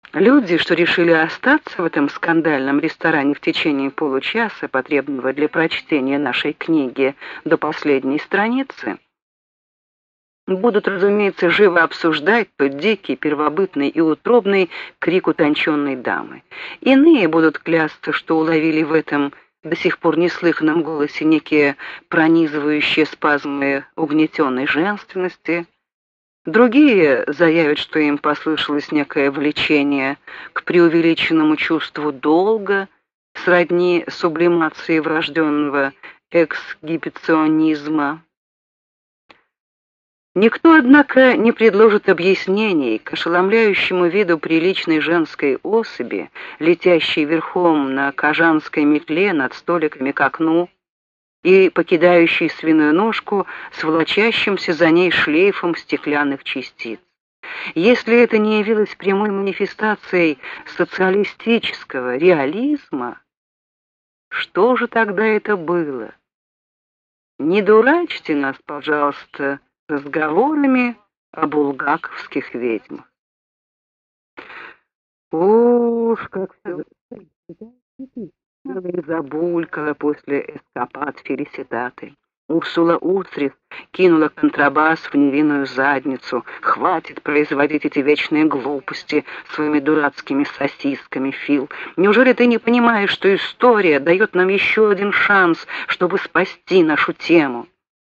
Люди, что решили остаться в этом скандальном ресторане в течение получаса, потребного для прочтения нашей книги до последней страницы, будут, разумеется, живо обсуждать тот дикий, первобытный и утробный крик утонченной дамы. Иные будут клясться, что уловили в этом до сих пор неслыханном голосе некие пронизывающие спазмы угнетенной женственности. Другие заявят, что им послышалось некое влечение к преувеличенному чувству долга, сродни сублимации врожденного эксгибиционизма. Никто, однако, не предложит объяснений к ошеломляющему виду приличной женской особи, летящей верхом на кожанской метле над столиками к окну, и покидающей свиную ножку с волочащимся за ней шлейфом стеклянных частиц. Если это не явилось прямой манифестацией социалистического реализма, что же тогда это было? Не дурачьте нас, пожалуйста, разговорами о булгаковских ведьмах. Уж как все забулькала после эскапад Фелиситаты. Урсула Уцрих кинула контрабас в невинную задницу. Хватит производить эти вечные глупости своими дурацкими сосисками, Фил. Неужели ты не понимаешь, что история дает нам еще один шанс, чтобы спасти нашу тему?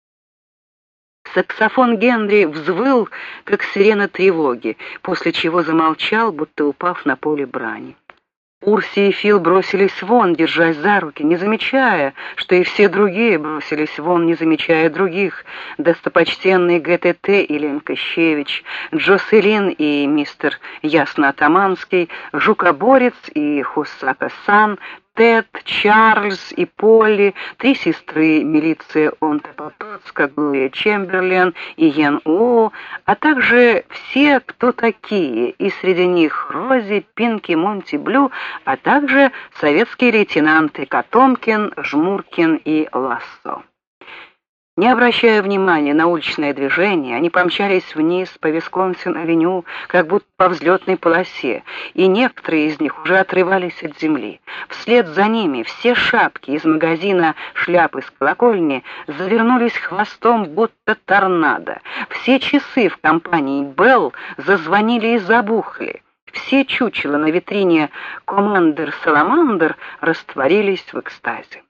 Саксофон Генри взвыл, как сирена тревоги, после чего замолчал, будто упав на поле брани. Урси и Фил бросились вон, держась за руки, не замечая, что и все другие бросились вон, не замечая других. Достопочтенный ГТТ и Лен Кощевич, Джоселин и мистер Ясно-Атаманский, Жукоборец и Хусака-сан, Тед, Чарльз и Полли, три сестры милиция Онтапотоцка, Глория Чемберлен и Йен Уо, а также все, кто такие, и среди них Рози, Пинки, Монти Блю, а также советские лейтенанты Котомкин, Жмуркин и Лассо. Не обращая внимания на уличное движение, они помчались вниз по Висконсин-авеню, как будто по взлетной полосе, и некоторые из них уже отрывались от земли. Вслед за ними все шапки из магазина «Шляпы с колокольни» завернулись хвостом, будто торнадо. Все часы в компании «Белл» зазвонили и забухли. Все чучела на витрине «Командер Саламандр» растворились в экстазе.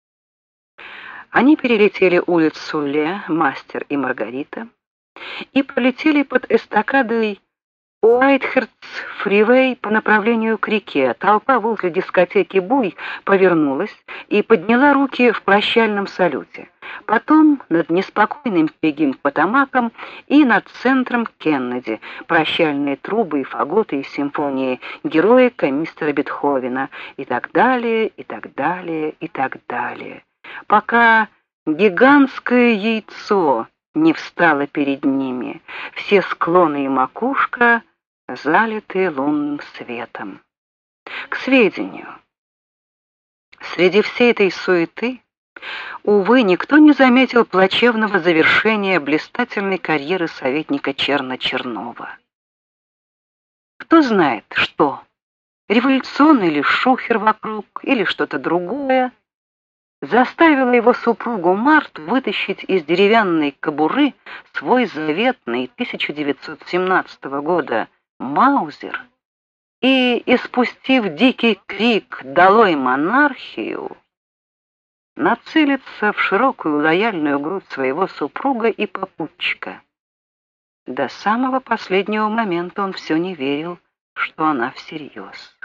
Они перелетели улицу Ле, Мастер и Маргарита, и пролетели под эстакадой Уайтхердс-фривей по направлению к реке. Толпа возле дискотеки «Буй» повернулась и подняла руки в прощальном салюте. Потом над неспокойным Пегим Потамаком и над центром Кеннеди прощальные трубы и фаготы из симфонии «Героика» мистера Бетховена и так далее, и так далее, и так далее, пока гигантское яйцо не встало перед ними, все склоны и макушка залитые лунным светом. К сведению, среди всей этой суеты, увы, никто не заметил плачевного завершения блистательной карьеры советника Черно-Чернова. Кто знает, что, революционный или шухер вокруг, или что-то другое, заставила его супругу Марту вытащить из деревянной кобуры свой заветный 1917 года маузер и, испустив дикий крик «Долой монархию!», нацелиться в широкую лояльную грудь своего супруга и попутчика. До самого последнего момента он все не верил, что она всерьез.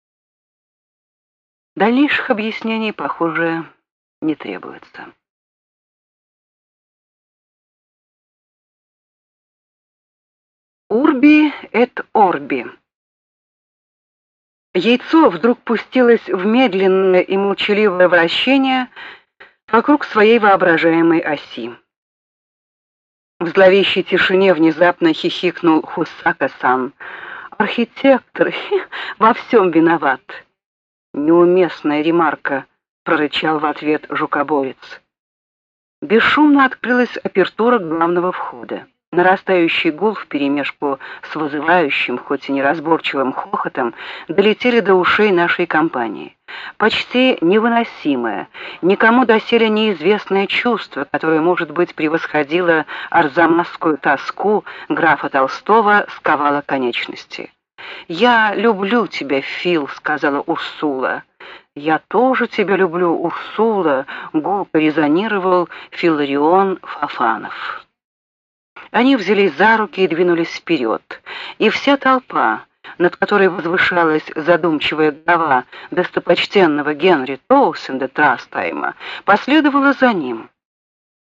Дальнейших объяснений, похоже, не требуется. Урби эт орби. Яйцо вдруг пустилось в медленное и молчаливое вращение вокруг своей воображаемой оси. В зловещей тишине внезапно хихикнул Хусака-сан. Архитектор во всем виноват. Неуместная ремарка, прорычал в ответ Жукоборец. Бесшумно открылась апертура главного входа. Нарастающий гул вперемешку с вызывающим, хоть и неразборчивым хохотом, долетели до ушей нашей компании. Почти невыносимое, никому доселе неизвестное чувство, которое, может быть, превосходило арзамасскую тоску графа Толстого, сковало конечности. «Я люблю тебя, Фил», — сказала Урсула. «Я тоже тебя люблю, Урсула», — гулко резонировал Филарион Фофанов. Они взялись за руки и двинулись вперед, и вся толпа, над которой возвышалась задумчивая голова достопочтенного Генри Тоусенда Трастайма, последовала за ним.